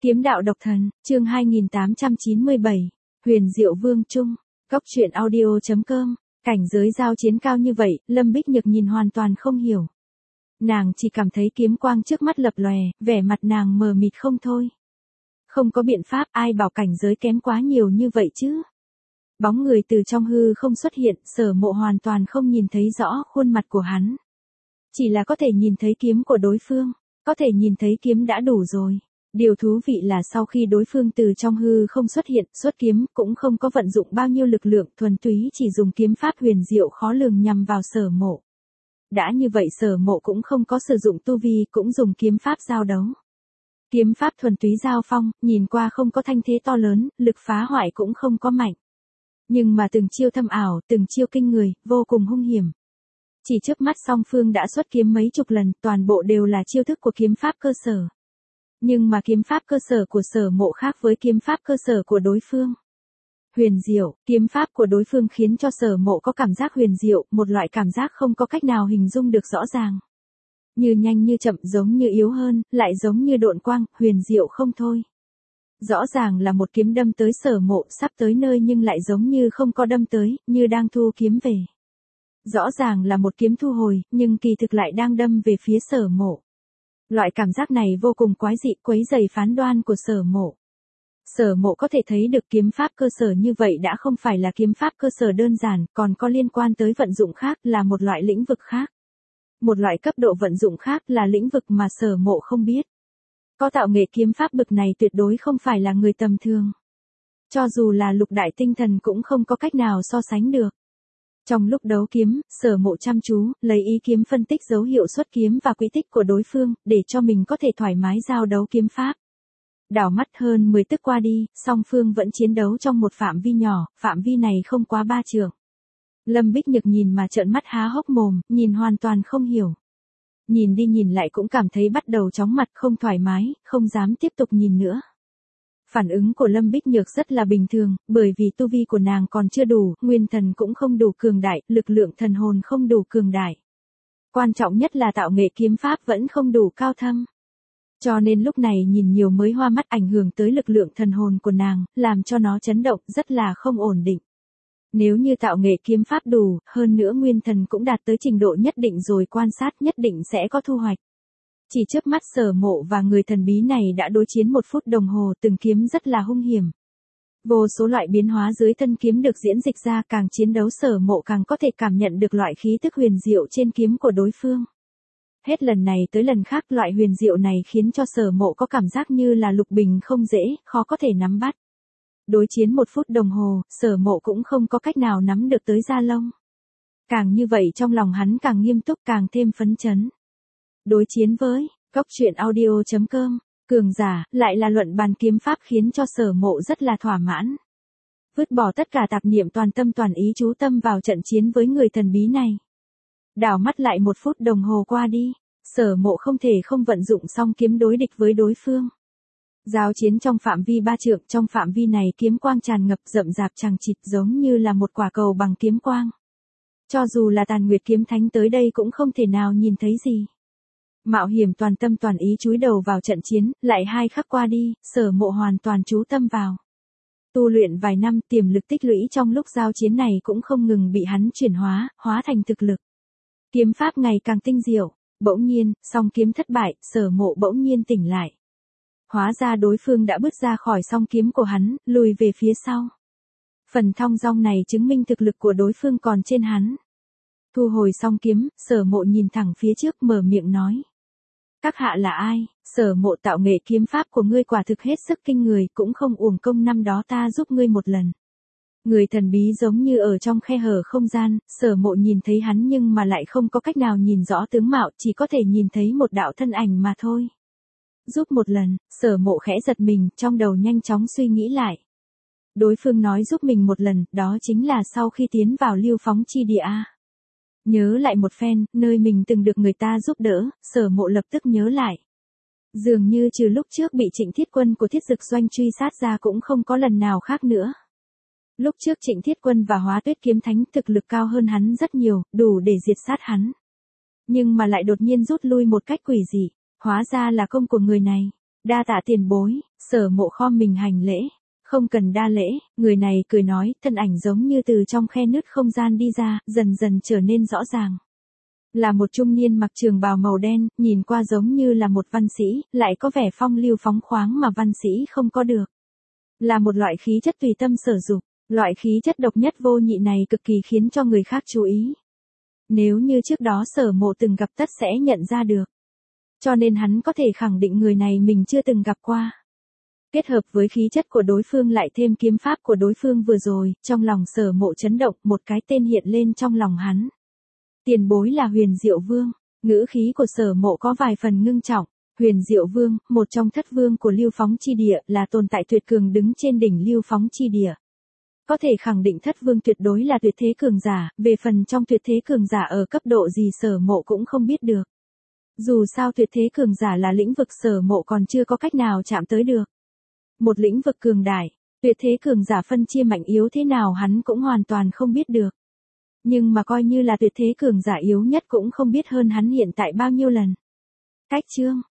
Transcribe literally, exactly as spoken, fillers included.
Kiếm đạo độc thần, chương hai nghìn tám trăm chín mươi bảy, Huyền Diệu Vương Trung, Cốc truyện audio chấm com, cảnh giới giao chiến cao như vậy, Lâm Bích Nhược nhìn hoàn toàn không hiểu. Nàng chỉ cảm thấy kiếm quang trước mắt lập lòe, vẻ mặt nàng mờ mịt không thôi. Không có biện pháp, ai bảo cảnh giới kém quá nhiều như vậy chứ. Bóng người từ trong hư không xuất hiện, Sở Mộ hoàn toàn không nhìn thấy rõ khuôn mặt của hắn. Chỉ là có thể nhìn thấy kiếm của đối phương, có thể nhìn thấy kiếm đã đủ rồi. Điều thú vị là sau khi đối phương từ trong hư không xuất hiện, xuất kiếm cũng không có vận dụng bao nhiêu lực lượng, thuần túy chỉ dùng kiếm pháp huyền diệu khó lường nhằm vào Sở Mộ. Đã như vậy Sở Mộ cũng không có sử dụng tu vi, cũng dùng kiếm pháp giao đấu. Kiếm pháp thuần túy giao phong, nhìn qua không có thanh thế to lớn, lực phá hoại cũng không có mạnh. Nhưng mà từng chiêu thâm ảo, từng chiêu kinh người, vô cùng hung hiểm. Chỉ trước mắt song phương đã xuất kiếm mấy chục lần, toàn bộ đều là chiêu thức của kiếm pháp cơ sở. Nhưng mà kiếm pháp cơ sở của Sở Mộ khác với kiếm pháp cơ sở của đối phương. Huyền diệu, kiếm pháp của đối phương khiến cho Sở Mộ có cảm giác huyền diệu, một loại cảm giác không có cách nào hình dung được rõ ràng. Như nhanh như chậm, giống như yếu hơn, lại giống như độn quang, huyền diệu không thôi. Rõ ràng là một kiếm đâm tới Sở Mộ, sắp tới nơi nhưng lại giống như không có đâm tới, như đang thu kiếm về. Rõ ràng là một kiếm thu hồi, nhưng kỳ thực lại đang đâm về phía Sở Mộ. Loại cảm giác này vô cùng quái dị, quấy rầy phán đoán của Sở Mộ. Sở Mộ có thể thấy được kiếm pháp cơ sở như vậy đã không phải là kiếm pháp cơ sở đơn giản, còn có liên quan tới vận dụng khác, là một loại lĩnh vực khác. Một loại cấp độ vận dụng khác là lĩnh vực mà Sở Mộ không biết. Có tạo nghệ kiếm pháp bực này tuyệt đối không phải là người tầm thường. Cho dù là lục đại tinh thần cũng không có cách nào so sánh được. Trong lúc đấu kiếm, Sở Mộ chăm chú, lấy ý kiếm phân tích dấu hiệu xuất kiếm và quỹ tích của đối phương, để cho mình có thể thoải mái giao đấu kiếm pháp. Đảo mắt hơn mười tức qua đi, song phương vẫn chiến đấu trong một phạm vi nhỏ, phạm vi này không quá ba trượng. Lâm Bích Nhược nhìn mà trợn mắt há hốc mồm, nhìn hoàn toàn không hiểu. Nhìn đi nhìn lại cũng cảm thấy bắt đầu chóng mặt, không thoải mái, không dám tiếp tục nhìn nữa. Phản ứng của Lâm Bích Nhược rất là bình thường, bởi vì tu vi của nàng còn chưa đủ, nguyên thần cũng không đủ cường đại, lực lượng thần hồn không đủ cường đại. Quan trọng nhất là tạo nghệ kiếm pháp vẫn không đủ cao thâm. Cho nên lúc này nhìn nhiều mới hoa mắt, ảnh hưởng tới lực lượng thần hồn của nàng, làm cho nó chấn động, rất là không ổn định. Nếu như tạo nghệ kiếm pháp đủ, hơn nữa nguyên thần cũng đạt tới trình độ nhất định rồi, quan sát nhất định sẽ có thu hoạch. Chỉ chớp mắt Sở Mộ và người thần bí này đã đối chiến một phút đồng hồ, từng kiếm rất là hung hiểm. Vô số loại biến hóa dưới thân kiếm được diễn dịch ra, càng chiến đấu Sở Mộ càng có thể cảm nhận được loại khí tức huyền diệu trên kiếm của đối phương. Hết lần này tới lần khác, loại huyền diệu này khiến cho Sở Mộ có cảm giác như là lục bình không dễ, khó có thể nắm bắt. Đối chiến một phút đồng hồ, Sở Mộ cũng không có cách nào nắm được tới da lông. Càng như vậy trong lòng hắn càng nghiêm túc, càng thêm phấn chấn. Đối chiến với Cốc truyện audio chấm com, cường giả, lại là luận bàn kiếm pháp khiến cho Sở Mộ rất là thỏa mãn. Vứt bỏ tất cả tạp niệm, toàn tâm toàn ý chú tâm vào trận chiến với người thần bí này. Đảo mắt lại một phút đồng hồ qua đi, Sở Mộ không thể không vận dụng song kiếm đối địch với đối phương. Giao chiến trong phạm vi ba trượng, trong phạm vi này kiếm quang tràn ngập, rậm rạp chằng chịt, giống như là một quả cầu bằng kiếm quang. Cho dù là Tàn Nguyệt kiếm thánh tới đây cũng không thể nào nhìn thấy gì. Mạo hiểm toàn tâm toàn ý chúi đầu vào trận chiến, lại hai khắc qua đi, Sở Mộ hoàn toàn chú tâm vào. Tu luyện vài năm, tiềm lực tích lũy trong lúc giao chiến này cũng không ngừng bị hắn chuyển hóa, hóa thành thực lực. Kiếm pháp ngày càng tinh diệu, bỗng nhiên, song kiếm thất bại, Sở Mộ bỗng nhiên tỉnh lại. Hóa ra đối phương đã bứt ra khỏi song kiếm của hắn, lùi về phía sau. Phần thong dong này chứng minh thực lực của đối phương còn trên hắn. Thu hồi song kiếm, Sở Mộ nhìn thẳng phía trước, mở miệng nói. Các hạ là ai? Sở Mộ, tạo nghệ kiếm pháp của ngươi quả thực hết sức kinh người, cũng không uổng công năm đó ta giúp ngươi một lần. Người thần bí giống như ở trong khe hở không gian, Sở Mộ nhìn thấy hắn nhưng mà lại không có cách nào nhìn rõ tướng mạo, chỉ có thể nhìn thấy một đạo thân ảnh mà thôi. Giúp một lần, Sở Mộ khẽ giật mình, trong đầu nhanh chóng suy nghĩ lại. Đối phương nói giúp mình một lần, đó chính là sau khi tiến vào Lưu Phóng chi địa. Nhớ lại một phen, nơi mình từng được người ta giúp đỡ, Sở Mộ lập tức nhớ lại. Dường như trừ lúc trước bị Trịnh Thiết Quân của Thiết Dực Doanh truy sát ra cũng không có lần nào khác nữa. Lúc trước Trịnh Thiết Quân và Hóa Tuyết Kiếm Thánh thực lực cao hơn hắn rất nhiều, đủ để diệt sát hắn. Nhưng mà lại đột nhiên rút lui một cách quỷ dị, hóa ra là công của người này. Đa tạ tiền bối, Sở Mộ khom mình hành lễ. Không cần đa lễ, người này cười nói, thân ảnh giống như từ trong khe nứt không gian đi ra, dần dần trở nên rõ ràng. Là một trung niên mặc trường bào màu đen, nhìn qua giống như là một văn sĩ, lại có vẻ phong lưu phóng khoáng mà văn sĩ không có được. Là một loại khí chất tùy tâm sở dục, loại khí chất độc nhất vô nhị này cực kỳ khiến cho người khác chú ý. Nếu như trước đó Sở Mộ từng gặp tất sẽ nhận ra được. Cho nên hắn có thể khẳng định người này mình chưa từng gặp qua. Kết hợp với khí chất của đối phương lại thêm kiếm pháp của đối phương vừa rồi, trong lòng Sở Mộ chấn động, một cái tên hiện lên trong lòng hắn. Tiền bối là Huyền Diệu Vương, ngữ khí của Sở Mộ có vài phần ngưng trọng. Huyền Diệu Vương, một trong thất vương của Lưu Phóng chi địa, là tồn tại tuyệt cường đứng trên đỉnh Lưu Phóng chi địa. Có thể khẳng định thất vương tuyệt đối là tuyệt thế cường giả, về phần trong tuyệt thế cường giả ở cấp độ gì Sở Mộ cũng không biết được. Dù sao tuyệt thế cường giả là lĩnh vực Sở Mộ còn chưa có cách nào chạm tới được. Một lĩnh vực cường đại, tuyệt thế cường giả phân chia mạnh yếu thế nào hắn cũng hoàn toàn không biết được. Nhưng mà coi như là tuyệt thế cường giả yếu nhất cũng không biết hơn hắn hiện tại bao nhiêu lần. Cách chương,